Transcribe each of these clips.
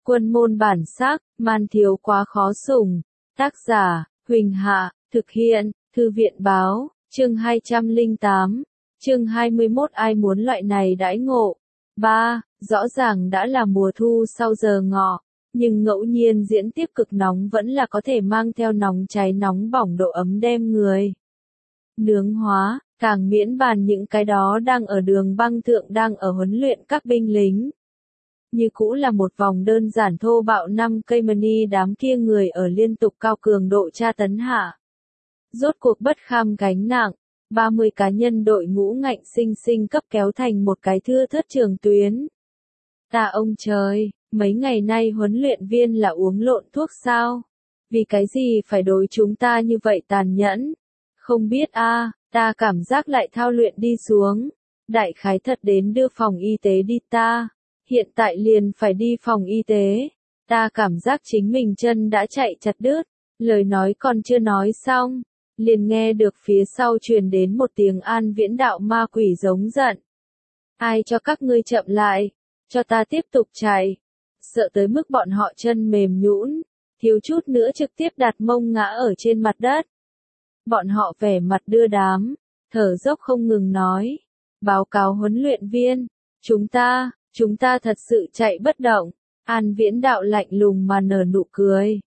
Quân môn bản sắc, man thiếu quá khó sủng. Tác giả, Huỳnh Hạ, thực hiện, Thư viện báo, chương 208, chương 21 ai muốn loại này đãi ngộ. 3. Rõ ràng đã là mùa thu sau giờ ngọ, nhưng ngẫu nhiên diễn tiếp cực nóng vẫn là có thể mang theo nóng cháy nóng bỏng độ ấm đem người nướng hóa, càng miễn bàn những cái đó đang ở đường băng thượng đang ở huấn luyện các binh lính. Như cũ là một vòng đơn giản thô bạo 5 cây mani đám kia người ở liên tục cao cường độ tra tấn hạ. Rốt cuộc bất kham gánh nặng, 30 cá nhân đội ngũ ngạnh sinh sinh cấp kéo thành một cái thưa thớt trường tuyến. Ta ông trời, mấy ngày nay huấn luyện viên là uống lộn thuốc sao? Vì cái gì phải đối chúng ta như vậy tàn nhẫn? Không biết a, ta cảm giác lại thao luyện đi xuống. Đại khái thật đến đưa phòng y tế đi ta. Hiện tại liền phải đi phòng y tế. Ta cảm giác chính mình chân đã chạy chặt đứt. Lời nói còn chưa nói xong. Liền nghe được phía sau truyền đến một tiếng An Viễn đạo ma quỷ giống giận. Ai cho các ngươi chậm lại? Cho ta tiếp tục chạy. Sợ tới mức bọn họ chân mềm nhũn, thiếu chút nữa trực tiếp đặt mông ngã ở trên mặt đất. Bọn họ vẻ mặt đưa đám, thở dốc không ngừng nói. Báo cáo huấn luyện viên, chúng ta thật sự chạy bất động. An Viễn đạo lạnh lùng mà nở nụ cười.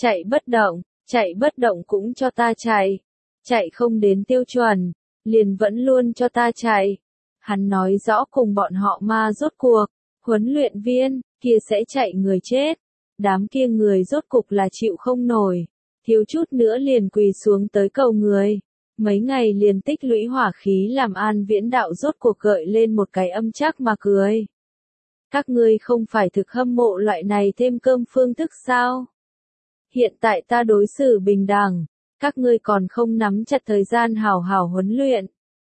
Chạy bất động cũng cho ta chạy. Chạy không đến tiêu chuẩn, liền vẫn luôn cho ta chạy. Hắn nói rõ cùng bọn họ ma rốt cuộc, huấn luyện viên, kia sẽ chạy người chết. Đám kia người rốt cục là chịu không nổi. Thiếu chút nữa liền quỳ xuống tới cầu người. Mấy ngày liền tích lũy hỏa khí làm An Viễn đạo rốt cuộc gợi lên một cái âm chắc mà cười. Các ngươi không phải thực hâm mộ loại này thêm cơm phương thức sao? Hiện tại ta đối xử bình đẳng, các ngươi còn không nắm chặt thời gian hảo hảo huấn luyện.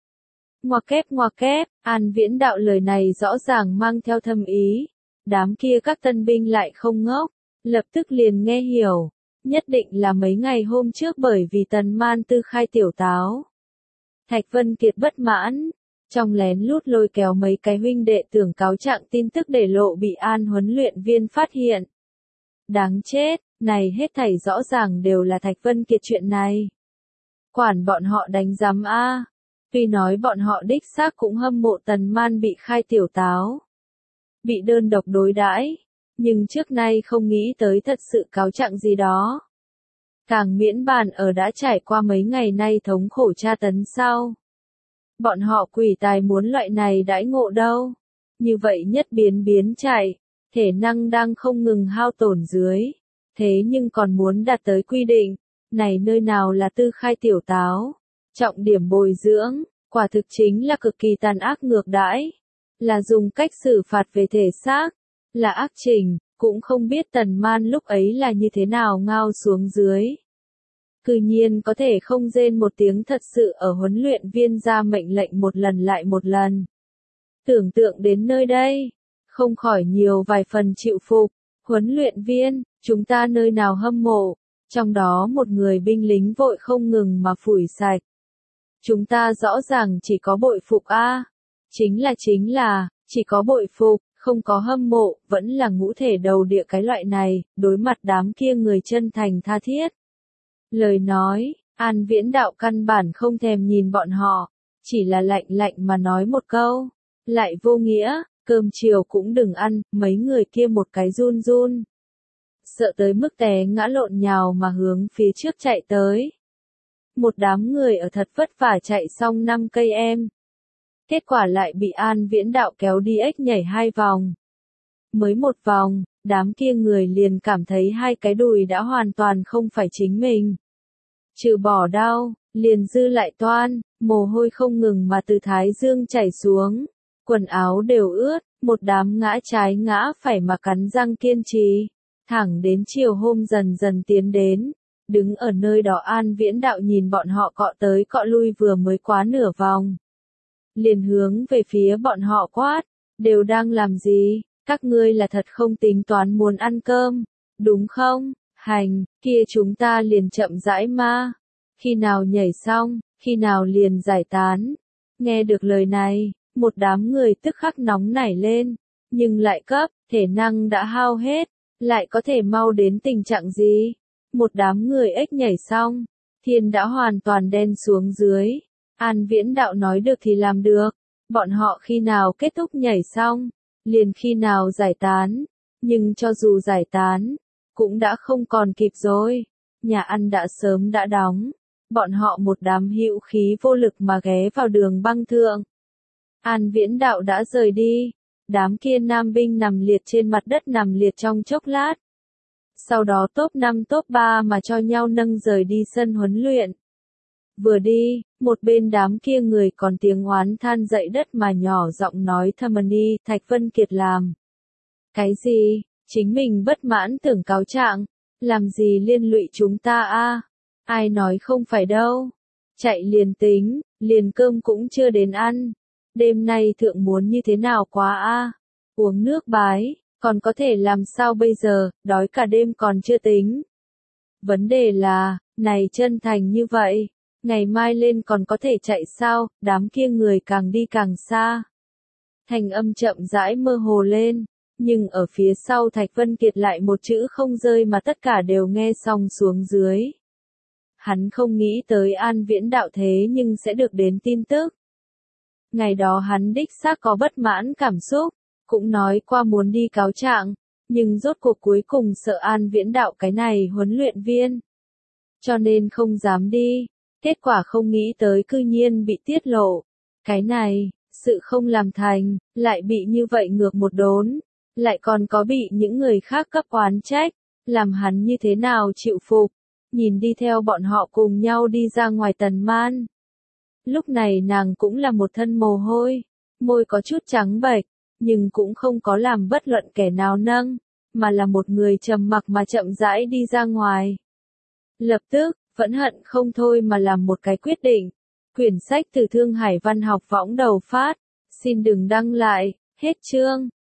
Ngoa kép, An Viễn đạo lời này rõ ràng mang theo thâm ý. Đám kia các tân binh lại không ngốc, lập tức liền nghe hiểu. Nhất định là mấy ngày hôm trước bởi vì Tần Man Tư khai tiểu táo. Thạch Vân Kiệt bất mãn, trong lén lút lôi kéo mấy cái huynh đệ tưởng cáo trạng tin tức để lộ bị An huấn luyện viên phát hiện. Đáng chết, này hết thảy rõ ràng đều là Thạch Vân Kiệt chuyện này. Quản bọn họ đánh giám a. Tuy nói bọn họ đích xác cũng hâm mộ Tần Man bị khai tiểu táo, bị đơn độc đối đãi, nhưng trước nay không nghĩ tới thật sự cáo trạng gì đó. Càng miễn bàn ở đã trải qua mấy ngày nay thống khổ tra tấn sau. Bọn họ quỷ tài muốn loại này đãi ngộ đâu. Như vậy nhất biến chạy, thể năng đang không ngừng hao tổn dưới. Thế nhưng còn muốn đạt tới quy định, này nơi nào là tư khai tiểu táo. Trọng điểm bồi dưỡng, quả thực chính là cực kỳ tàn ác ngược đãi. Là dùng cách xử phạt về thể xác, là ác trình, cũng không biết Tần Man lúc ấy là như thế nào ngao xuống dưới. Cư nhiên có thể không rên một tiếng thật sự ở huấn luyện viên ra mệnh lệnh một lần lại một lần. Tưởng tượng đến nơi đây, không khỏi nhiều vài phần chịu phục. Huấn luyện viên, chúng ta nơi nào hâm mộ, trong đó một người binh lính vội không ngừng mà phủi sạch. Chúng ta rõ ràng chỉ có bội phục a. Chính là, chỉ có bội phục, không có hâm mộ, vẫn là ngũ thể đầu địa cái loại này, đối mặt đám kia người chân thành tha thiết. Lời nói, An Viễn đạo căn bản không thèm nhìn bọn họ, chỉ là lạnh mà nói một câu, lại vô nghĩa, cơm chiều cũng đừng ăn, mấy người kia một cái run. Sợ tới mức té ngã lộn nhào mà hướng phía trước chạy tới. Một đám người ở thật vất vả chạy xong 5 cây em. Kết quả lại bị An Viễn đạo kéo đi ếch nhảy 2 vòng. Mới một vòng, đám kia người liền cảm thấy hai cái đùi đã hoàn toàn không phải chính mình. Trừ bỏ đau, liền dư lại toan, mồ hôi không ngừng mà từ thái dương chảy xuống. Quần áo đều ướt, một đám ngã trái ngã phải mà cắn răng kiên trì. Thẳng đến chiều hôm dần dần tiến đến. Đứng ở nơi đó An Viễn đạo nhìn bọn họ cọ tới cọ lui vừa mới quá nửa vòng. Liền hướng về phía bọn họ quát, đều đang làm gì, các ngươi là thật không tính toán muốn ăn cơm, đúng không? Hành, kia chúng ta liền chậm rãi ma. Khi nào nhảy xong, khi nào liền giải tán. Nghe được lời này, một đám người tức khắc nóng nảy lên, nhưng lại cấp, thể năng đã hao hết. lại có thể mau đến tình trạng gì? Một đám người ếch nhảy xong, thiên đã hoàn toàn đen xuống dưới. An Viễn Đạo nói được thì làm được, bọn họ khi nào kết thúc nhảy xong, liền khi nào giải tán, nhưng cho dù giải tán, cũng đã không còn kịp rồi, nhà ăn đã sớm đã đóng, bọn họ một đám hữu khí vô lực mà ghé vào đường băng thượng. An Viễn Đạo đã rời đi, đám kia nam binh nằm liệt trên mặt đất nằm liệt trong chốc lát. Sau đó top 5 top 3 mà cho nhau nâng rời đi sân huấn luyện. Vừa đi, một bên đám kia người còn tiếng oán than dậy đất mà nhỏ giọng nói thầm đi, Thạch Vân Kiệt làm. Cái gì? Chính mình bất mãn tưởng cáo trạng, làm gì liên lụy chúng ta a? Ai nói không phải đâu. Chạy liền tính, liền cơm cũng chưa đến ăn. Đêm nay thượng muốn như thế nào quá a? Uống nước bái, còn có thể làm sao bây giờ, đói cả đêm còn chưa tính. Vấn đề là, này chân thành như vậy, ngày mai lên còn có thể chạy sao, đám kia người càng đi càng xa. Thành âm chậm rãi mơ hồ lên, nhưng ở phía sau Thạch Vân Kiệt lại một chữ không rơi mà tất cả đều nghe xong xuống dưới. Hắn không nghĩ tới An Viễn Đạo thế nhưng sẽ được đến tin tức. Ngày đó hắn đích xác có bất mãn cảm xúc, cũng nói qua muốn đi cáo trạng, nhưng rốt cuộc cuối cùng sợ An Viễn Đạo cái này huấn luyện viên. Cho nên không dám đi, kết quả không nghĩ tới cư nhiên bị tiết lộ. Cái này, sự không làm thành, lại bị như vậy ngược một đốn, lại còn có bị những người khác cấp oán trách, làm hắn như thế nào chịu phục, nhìn đi theo bọn họ cùng nhau đi ra ngoài Tần Man. Lúc này nàng cũng là một thân mồ hôi, môi có chút trắng bệch, nhưng cũng không có làm bất luận kẻ nào nâng, mà là một người trầm mặc mà chậm rãi đi ra ngoài. Lập tức, vẫn hận không thôi mà làm một cái quyết định. Quyển sách từ Thương Hải Văn học võng đầu phát, xin đừng đăng lại, hết chương.